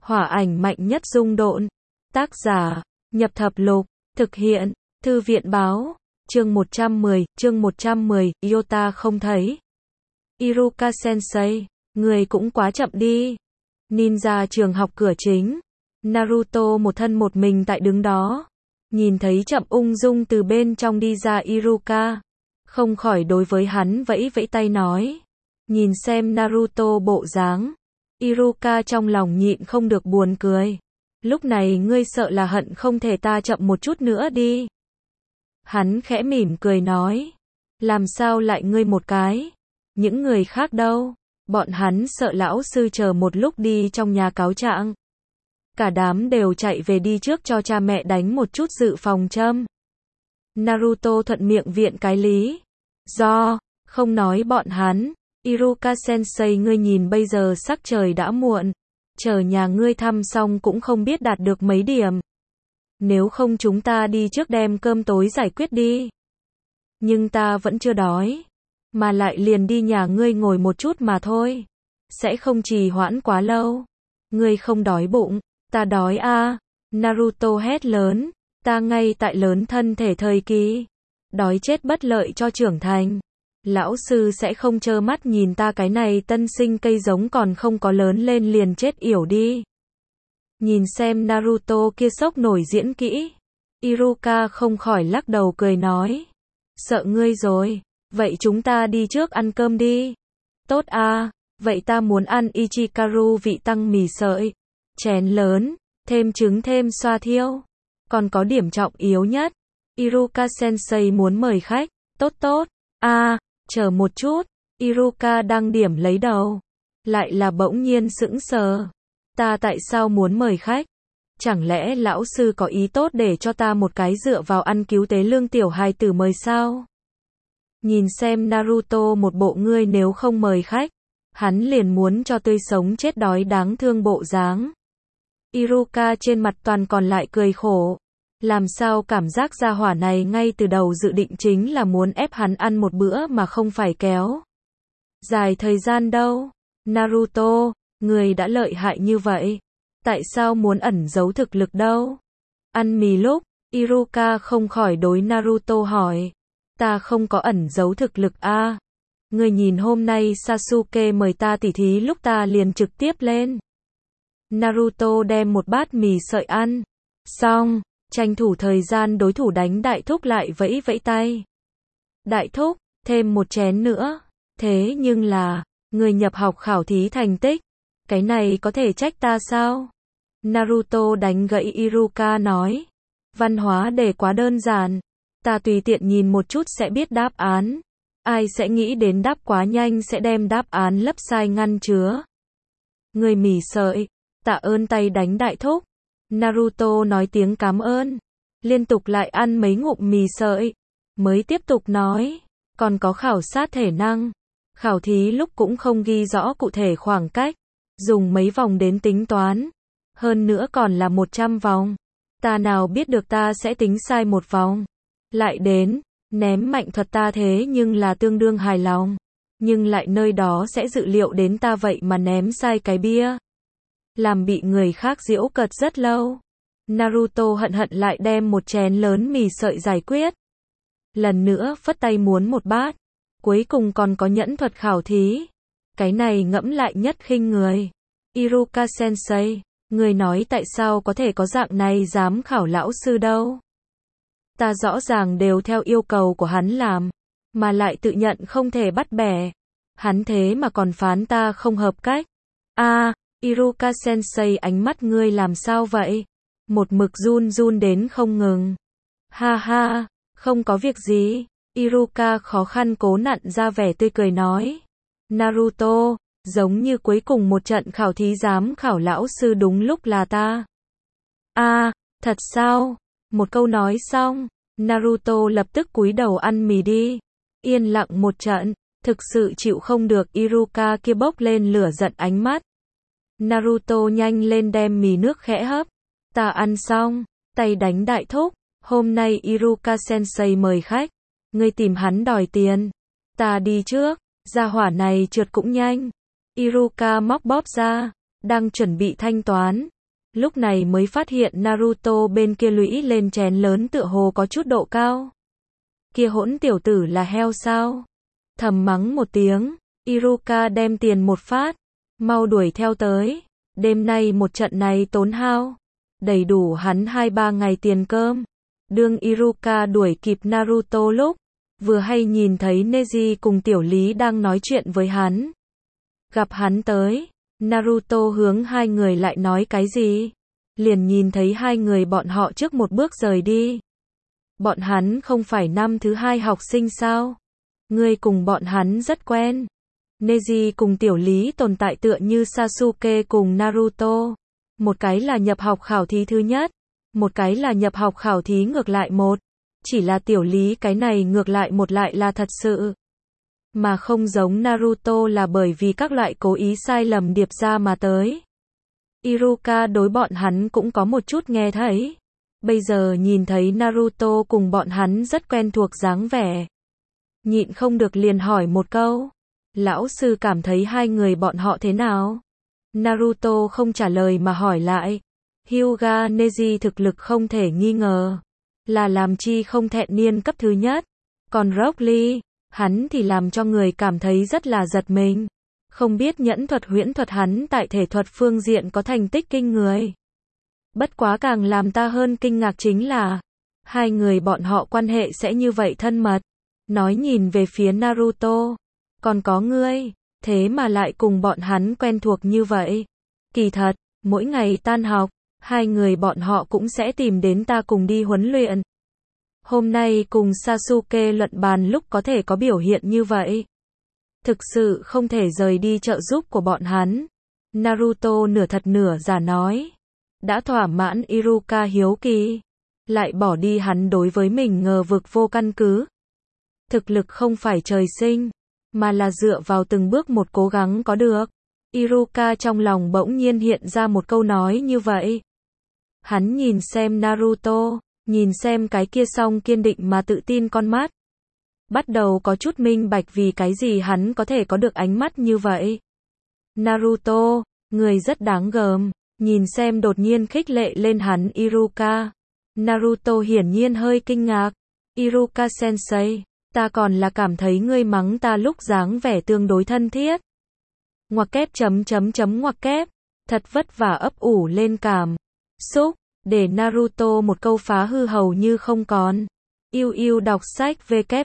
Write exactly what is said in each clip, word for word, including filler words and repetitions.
Hỏa ảnh mạnh nhất dung độn. Tác giả, Nhập Thập Lục, thực hiện, Thư viện báo, chương một trăm mười, chương một trăm mười, Iota không thấy. Iruka Sensei, người cũng quá chậm đi. Ninja trường học cửa chính. Naruto một thân một mình tại đứng đó. Nhìn thấy chậm ung dung từ bên trong đi ra Iruka. Không khỏi đối với hắn vẫy vẫy tay nói. Nhìn xem Naruto bộ dáng. Iruka trong lòng nhịn không được buồn cười. Lúc này ngươi sợ là hận không thể ta chậm một chút nữa đi. Hắn khẽ mỉm cười nói. Làm sao lại ngươi một cái? Những người khác đâu? Bọn hắn sợ lão sư chờ một lúc đi trong nhà cáo trạng. Cả đám đều chạy về đi trước cho cha mẹ đánh một chút dự phòng châm. Naruto thuận miệng viện cái lý. Do, không nói bọn hắn. Iruka Sensei, ngươi nhìn bây giờ sắc trời đã muộn. Chờ nhà ngươi thăm xong cũng không biết đạt được mấy điểm. Nếu không chúng ta đi trước đem cơm tối giải quyết đi. Nhưng ta vẫn chưa đói. Mà lại liền đi nhà ngươi ngồi một chút mà thôi. Sẽ không trì hoãn quá lâu. Ngươi không đói bụng, ta đói a. À. Naruto hét lớn, ta ngay tại lớn thân thể thời kỳ. Đói chết bất lợi cho trưởng thành. Lão sư sẽ không trơ mắt nhìn ta cái này tân sinh cây giống còn không có lớn lên liền chết yểu đi. Nhìn xem Naruto kia sốc nổi diễn kỹ. Iruka không khỏi lắc đầu cười nói. Sợ ngươi rồi. Vậy chúng ta đi trước ăn cơm đi. Tốt à, vậy ta muốn ăn Ichikaru vị tăng mì sợi. Chén lớn, thêm trứng thêm xoa thiêu. Còn có điểm trọng yếu nhất. Iruka Sensei muốn mời khách. Tốt tốt. À, chờ một chút. Iruka đang điểm lấy đầu. Lại là bỗng nhiên sững sờ. Ta tại sao muốn mời khách? Chẳng lẽ lão sư có ý tốt để cho ta một cái dựa vào ăn cứu tế lương tiểu hài tử mời sao? Nhìn xem Naruto một bộ ngươi nếu không mời khách, hắn liền muốn cho tươi sống chết đói đáng thương bộ dáng. Iruka trên mặt toàn còn lại cười khổ. Làm sao cảm giác gia hỏa này ngay từ đầu dự định chính là muốn ép hắn ăn một bữa mà không phải kéo dài thời gian đâu. Naruto, người đã lợi hại như vậy. Tại sao muốn ẩn giấu thực lực đâu? Ăn mì lúc, Iruka không khỏi đối Naruto hỏi. Ta không có ẩn giấu thực lực a. À. Người nhìn hôm nay Sasuke mời ta tỉ thí lúc ta liền trực tiếp lên. Naruto đem một bát mì sợi ăn. Xong, tranh thủ thời gian đối thủ đánh đại thúc lại vẫy vẫy tay. Đại thúc, thêm một chén nữa. Thế nhưng là, người nhập học khảo thí thành tích. Cái này có thể trách ta sao? Naruto đánh gãy Iruka nói. Văn hóa đề quá đơn giản. Ta tùy tiện nhìn một chút sẽ biết đáp án. Ai sẽ nghĩ đến đáp quá nhanh sẽ đem đáp án lấp sai ngăn chứa. Người mỉ sợi. Tạ ơn tay đánh đại thúc. Naruto nói tiếng cảm ơn. Liên tục lại ăn mấy ngụm mì sợi. Mới tiếp tục nói. Còn có khảo sát thể năng. Khảo thí lúc cũng không ghi rõ cụ thể khoảng cách. Dùng mấy vòng đến tính toán. Hơn nữa còn là một trăm vòng. Ta nào biết được ta sẽ tính sai một vòng. Lại đến, ném mạnh thuật ta thế nhưng là tương đương hài lòng. Nhưng lại nơi đó sẽ dự liệu đến ta vậy mà ném sai cái bia. Làm bị người khác giễu cợt rất lâu. Naruto hận hận lại đem một chén lớn mì sợi giải quyết. Lần nữa phất tay muốn một bát. Cuối cùng còn có nhẫn thuật khảo thí. Cái này ngẫm lại nhất khinh người. Iruka Sensei, người nói tại sao có thể có dạng này dám khảo lão sư đâu. Ta rõ ràng đều theo yêu cầu của hắn làm. Mà lại tự nhận không thể bắt bẻ. Hắn thế mà còn phán ta không hợp cách. a à, Iruka Sensei, ánh mắt ngươi làm sao vậy? Một mực run run đến không ngừng. Ha ha, không có việc gì. Iruka khó khăn cố nặn ra vẻ tươi cười nói. Naruto, giống như cuối cùng một trận khảo thí giám khảo lão sư đúng lúc là ta. a à, thật sao? Một câu nói xong, Naruto lập tức cúi đầu ăn mì đi. Yên lặng một trận, thực sự chịu không được Iruka kia bốc lên lửa giận ánh mắt. Naruto nhanh lên đem mì nước khẽ hấp. Ta ăn xong, tay đánh đại thúc. Hôm nay Iruka Sensei mời khách. Ngươi tìm hắn đòi tiền. Ta đi trước, gia hỏa này trượt cũng nhanh. Iruka móc bóp ra, đang chuẩn bị thanh toán. Lúc này mới phát hiện Naruto bên kia lũy lên chén lớn tựa hồ có chút độ cao. Kia hỗn tiểu tử là heo sao? Thầm mắng một tiếng, Iruka đem tiền một phát, mau đuổi theo tới. Đêm nay một trận này tốn hao, đầy đủ hắn hai ba ngày tiền cơm. Đương Iruka đuổi kịp Naruto lúc, vừa hay nhìn thấy Neji cùng tiểu lý đang nói chuyện với hắn. Gặp hắn tới, Naruto hướng hai người lại nói cái gì? Liền nhìn thấy hai người bọn họ trước một bước rời đi. Bọn hắn không phải năm thứ hai học sinh sao? Ngươi cùng bọn hắn rất quen. Neji cùng tiểu lý tồn tại tựa như Sasuke cùng Naruto. Một cái là nhập học khảo thí thứ nhất, một cái là nhập học khảo thí ngược lại một. Chỉ là tiểu lý cái này ngược lại một lại là thật sự. Mà không giống Naruto là bởi vì các loại cố ý sai lầm điệp ra mà tới. Iruka đối bọn hắn cũng có một chút nghe thấy. Bây giờ nhìn thấy Naruto cùng bọn hắn rất quen thuộc dáng vẻ. Nhịn không được liền hỏi một câu. Lão sư cảm thấy hai người bọn họ thế nào? Naruto không trả lời mà hỏi lại. Hyuga Neji thực lực không thể nghi ngờ. Là làm chi không thẹn niên cấp thứ nhất. Còn Rock Lee, hắn thì làm cho người cảm thấy rất là giật mình. Không biết nhẫn thuật huyễn thuật hắn tại thể thuật phương diện có thành tích kinh người. Bất quá càng làm ta hơn kinh ngạc chính là, hai người bọn họ quan hệ sẽ như vậy thân mật. Nói nhìn về phía Naruto, còn có ngươi, thế mà lại cùng bọn hắn quen thuộc như vậy. Kỳ thật, mỗi ngày tan học, hai người bọn họ cũng sẽ tìm đến ta cùng đi huấn luyện. Hôm nay cùng Sasuke luận bàn lúc có thể có biểu hiện như vậy. Thực sự không thể rời đi trợ giúp của bọn hắn. Naruto nửa thật nửa giả nói. Đã thỏa mãn Iruka hiếu kỳ. Lại bỏ đi hắn đối với mình ngờ vực vô căn cứ. Thực lực không phải trời sinh, mà là dựa vào từng bước một cố gắng có được. Iruka trong lòng bỗng nhiên hiện ra một câu nói như vậy. Hắn nhìn xem Naruto, nhìn xem cái kia song kiên định mà tự tin con mắt. Bắt đầu có chút minh bạch vì cái gì hắn có thể có được ánh mắt như vậy. Naruto, người rất đáng gờm, nhìn xem đột nhiên khích lệ lên hắn Iruka. Naruto hiển nhiên hơi kinh ngạc. Iruka sensei, ta còn là cảm thấy ngươi mắng ta lúc dáng vẻ tương đối thân thiết. Ngoặc kép chấm chấm chấm ngoặc kép, thật vất vả ấp ủ lên cảm xúc, để Naruto một câu phá hư hầu như không còn. Yêu yêu đọc sách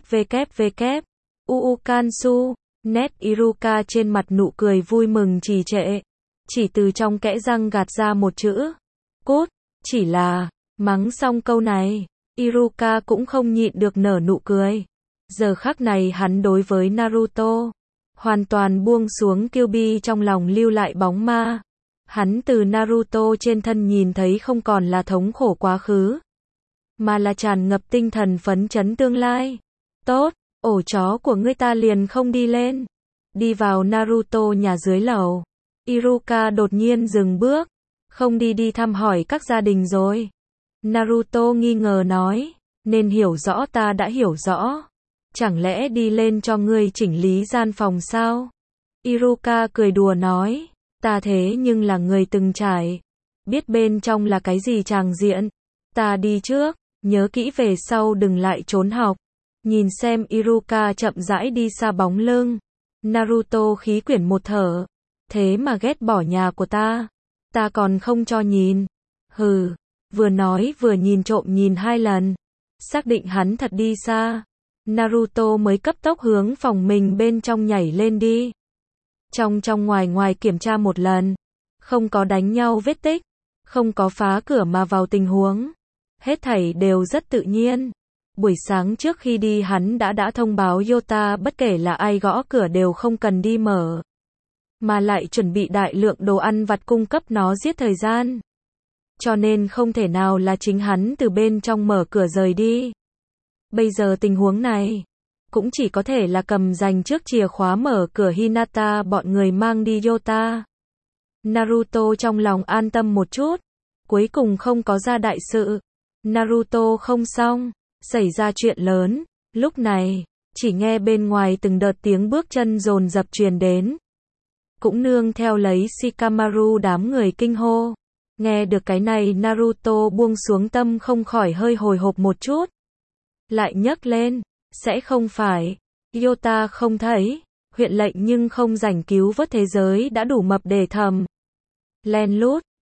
www. Uukansu, nét Iruka trên mặt nụ cười vui mừng trì trệ. Chỉ từ trong kẽ răng gạt ra một chữ. Cút, chỉ là, mắng xong câu này, Iruka cũng không nhịn được nở nụ cười. Giờ khắc này hắn đối với Naruto, hoàn toàn buông xuống kiêu bi trong lòng lưu lại bóng ma. Hắn từ Naruto trên thân nhìn thấy không còn là thống khổ quá khứ, mà là tràn ngập tinh thần phấn chấn tương lai. Tốt, ổ chó của ngươi ta liền không đi lên. Đi vào Naruto nhà dưới lầu. Iruka đột nhiên dừng bước. Không đi đi thăm hỏi các gia đình rồi. Naruto nghi ngờ nói. Nên hiểu rõ ta đã hiểu rõ. Chẳng lẽ đi lên cho ngươi chỉnh lý gian phòng sao? Iruka cười đùa nói. Ta thế nhưng là người từng trải. Biết bên trong là cái gì tràng diện. Ta đi trước. Nhớ kỹ về sau đừng lại trốn học. Nhìn xem Iruka chậm rãi đi xa bóng lưng. Naruto khí quyển một thở. Thế mà ghét bỏ nhà của ta. Ta còn không cho nhìn. Hừ. Vừa nói vừa nhìn trộm nhìn hai lần. Xác định hắn thật đi xa. Naruto mới cấp tốc hướng phòng mình bên trong nhảy lên đi. Trong trong ngoài ngoài kiểm tra một lần. Không có đánh nhau vết tích. Không có phá cửa mà vào tình huống. Hết thảy đều rất tự nhiên. Buổi sáng trước khi đi hắn đã đã thông báo Yota bất kể là ai gõ cửa đều không cần đi mở. Mà lại chuẩn bị đại lượng đồ ăn vặt cung cấp nó giết thời gian. Cho nên không thể nào là chính hắn từ bên trong mở cửa rời đi. Bây giờ tình huống này, cũng chỉ có thể là cầm dành trước chìa khóa mở cửa Hinata bọn người mang đi Yota. Naruto trong lòng an tâm một chút. Cuối cùng không có ra đại sự. Naruto không xong. Xảy ra chuyện lớn. Lúc này, chỉ nghe bên ngoài từng đợt tiếng bước chân dồn dập truyền đến. Cũng nương theo lấy Shikamaru đám người kinh hô. Nghe được cái này Naruto buông xuống tâm không khỏi hơi hồi hộp một chút. Lại nhấc lên, sẽ không phải, Yota không thấy, huyện lệnh nhưng không rảnh cứu vớt thế giới đã đủ mập để thầm. Len lút,